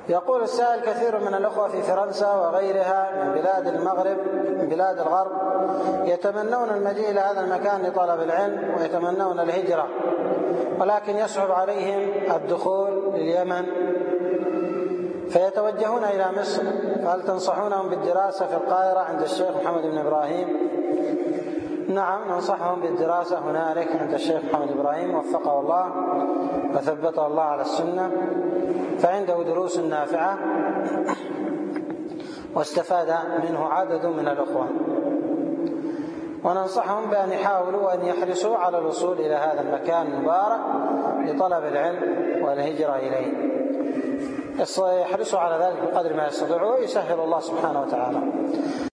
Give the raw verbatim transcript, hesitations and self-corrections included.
يقول السائل: كثير من الأخوة في فرنسا وغيرها من بلاد المغرب من بلاد الغرب يتمنون المجيء إلى هذا المكان لطلب العلم ويتمنون الهجرة، ولكن يصعب عليهم الدخول لليمن فيتوجهون إلى مصر، فهل تنصحونهم بالدراسة في القاهرة عند الشيخ محمد بن إبراهيم؟ نعم، ننصحهم بالدراسة هنالك عند الشيخ محمد إبراهيم وفقه الله وثبته الله على السنة، فعنده دروس نافعة واستفاد منه عدد من الأخوة، وننصحهم بأن يحاولوا وأن يحرصوا على الوصول إلى هذا المكان المبارك لطلب العلم والهجرة إليه، يحرصوا على ذلك بقدر ما يستطيعوا ويسهل الله سبحانه وتعالى.